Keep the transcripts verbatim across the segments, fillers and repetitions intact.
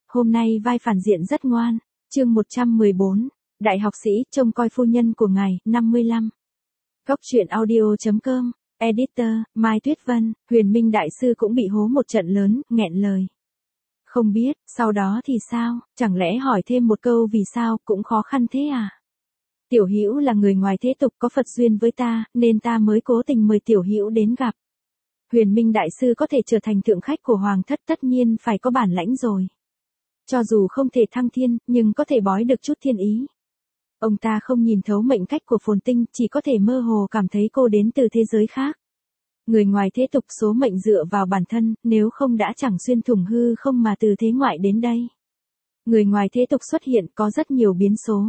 hôm nay vai phản diện rất ngoan. Chương một trăm mười bốn, Đại học sĩ trông coi phu nhân của ngài, năm mươi lăm. Góc truyện audio chấm com, Editor, Mai Tuyết Vân, Huyền Minh Đại Sư cũng bị hố một trận lớn, nghẹn lời. Không biết, sau đó thì sao, chẳng lẽ hỏi thêm một câu vì sao cũng khó khăn thế à? Tiểu Hữu là người ngoài thế tục có Phật duyên với ta, nên ta mới cố tình mời Tiểu Hữu đến gặp. Huyền Minh Đại Sư có thể trở thành thượng khách của Hoàng thất tất nhiên phải có bản lãnh rồi. Cho dù không thể thăng thiên, nhưng có thể bói được chút thiên ý. Ông ta không nhìn thấu mệnh cách của Phồn Tinh, chỉ có thể mơ hồ cảm thấy cô đến từ thế giới khác. Người ngoài thế tục số mệnh dựa vào bản thân, nếu không đã chẳng xuyên thủng hư không mà từ thế ngoại đến đây. Người ngoài thế tục xuất hiện có rất nhiều biến số.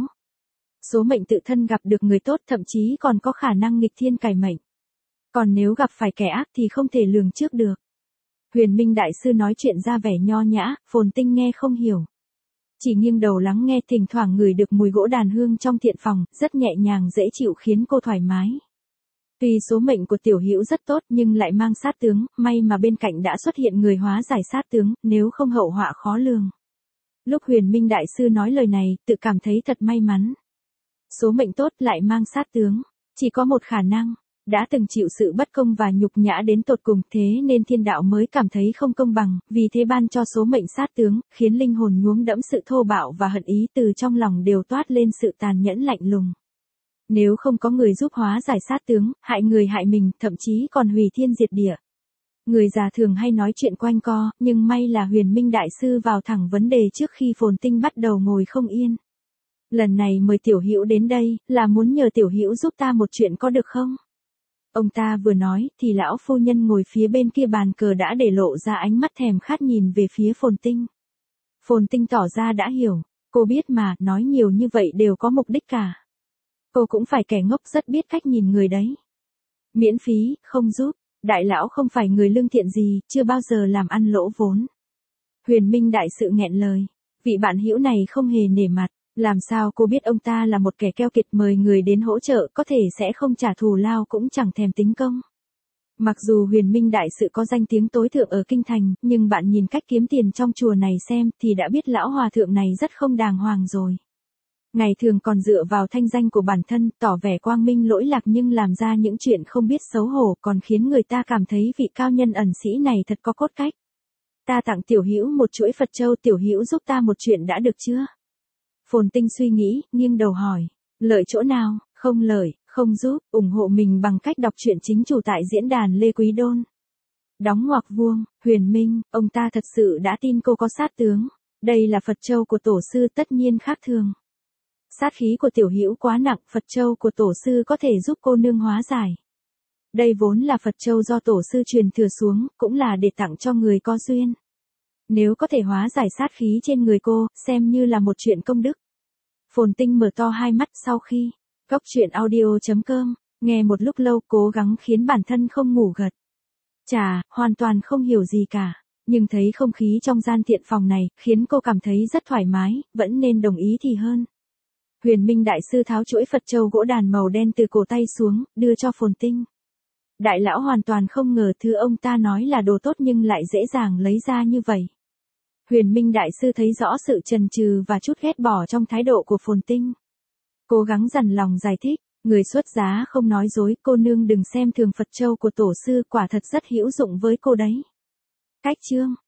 Số mệnh tự thân gặp được người tốt thậm chí còn có khả năng nghịch thiên cải mệnh. Còn nếu gặp phải kẻ ác thì không thể lường trước được. Huyền Minh Đại Sư nói chuyện ra vẻ nho nhã, Phồn Tinh nghe không hiểu. Chỉ nghiêng đầu lắng nghe, thỉnh thoảng ngửi được mùi gỗ đàn hương trong thiện phòng, rất nhẹ nhàng dễ chịu khiến cô thoải mái. Tuy số mệnh của Tiểu Hữu rất tốt nhưng lại mang sát tướng, may mà bên cạnh đã xuất hiện người hóa giải sát tướng, nếu không hậu họa khó lường. Lúc Huyền Minh Đại Sư nói lời này, tự cảm thấy thật may mắn. Số mệnh tốt lại mang sát tướng, chỉ có một khả năng, đã từng chịu sự bất công và nhục nhã đến tột cùng, thế nên thiên đạo mới cảm thấy không công bằng, vì thế ban cho số mệnh sát tướng, khiến linh hồn nhuốm đẫm sự thô bạo và hận ý, từ trong lòng đều toát lên sự tàn nhẫn lạnh lùng. Nếu không có người giúp hóa giải sát tướng, hại người hại mình, thậm chí còn hủy thiên diệt địa. Người già thường hay nói chuyện quanh co, nhưng may là Huyền Minh Đại Sư vào thẳng vấn đề trước khi Phồn Tinh bắt đầu ngồi không yên. Lần này mời Tiểu Hữu đến đây, là muốn nhờ Tiểu Hữu giúp ta một chuyện có được không? Ông ta vừa nói, thì lão phu nhân ngồi phía bên kia bàn cờ đã để lộ ra ánh mắt thèm khát nhìn về phía Phồn Tinh. Phồn Tinh tỏ ra đã hiểu, cô biết mà, nói nhiều như vậy đều có mục đích cả. Cô cũng phải kẻ ngốc rất biết cách nhìn người đấy. Miễn phí, không giúp, đại lão không phải người lương thiện gì, chưa bao giờ làm ăn lỗ vốn. Huyền Minh Đại Sự nghẹn lời, vị bạn hữu này không hề nể mặt. Làm sao cô biết ông ta là một kẻ keo kiệt, mời người đến hỗ trợ có thể sẽ không trả thù lao cũng chẳng thèm tính công. Mặc dù Huyền Minh Đại Sự có danh tiếng tối thượng ở kinh thành, nhưng bạn nhìn cách kiếm tiền trong chùa này xem thì đã biết lão hòa thượng này rất không đàng hoàng rồi. Ngày thường còn dựa vào thanh danh của bản thân, tỏ vẻ quang minh lỗi lạc nhưng làm ra những chuyện không biết xấu hổ, còn khiến người ta cảm thấy vị cao nhân ẩn sĩ này thật có cốt cách. Ta tặng Tiểu Hữu một chuỗi Phật châu, Tiểu Hữu giúp ta một chuyện đã được chưa? Phồn Tinh suy nghĩ, nghiêng đầu hỏi, lợi chỗ nào? Không lợi, không giúp, ủng hộ mình bằng cách đọc truyện chính chủ tại diễn đàn Lê Quý Đôn. Đóng ngoặc vuông, Huyền Minh, ông ta thật sự đã tin cô có sát tướng. Đây là Phật châu của tổ sư, tất nhiên khác thường. Sát khí của Tiểu Hữu quá nặng, Phật châu của tổ sư có thể giúp cô nương hóa giải. Đây vốn là Phật châu do tổ sư truyền thừa xuống, cũng là để tặng cho người có duyên. Nếu có thể hóa giải sát khí trên người cô, xem như là một chuyện công đức. Phồn Tinh mở to hai mắt sau khi, góc truyện audio chấm com, nghe một lúc lâu cố gắng khiến bản thân không ngủ gật. Chà, hoàn toàn không hiểu gì cả, nhưng thấy không khí trong gian thiện phòng này, khiến cô cảm thấy rất thoải mái, vẫn nên đồng ý thì hơn. Huyền Minh Đại Sư tháo chuỗi Phật châu gỗ đàn màu đen từ cổ tay xuống, đưa cho Phồn Tinh. Đại lão hoàn toàn không ngờ thứ ông ta nói là đồ tốt nhưng lại dễ dàng lấy ra như vậy. Huyền Minh Đại Sư thấy rõ sự chần chừ và chút ghét bỏ trong thái độ của Phồn Tinh. Cố gắng dằn lòng giải thích, người xuất giá không nói dối, cô nương đừng xem thường Phật châu của tổ sư, quả thật rất hữu dụng với cô đấy. Cách chương,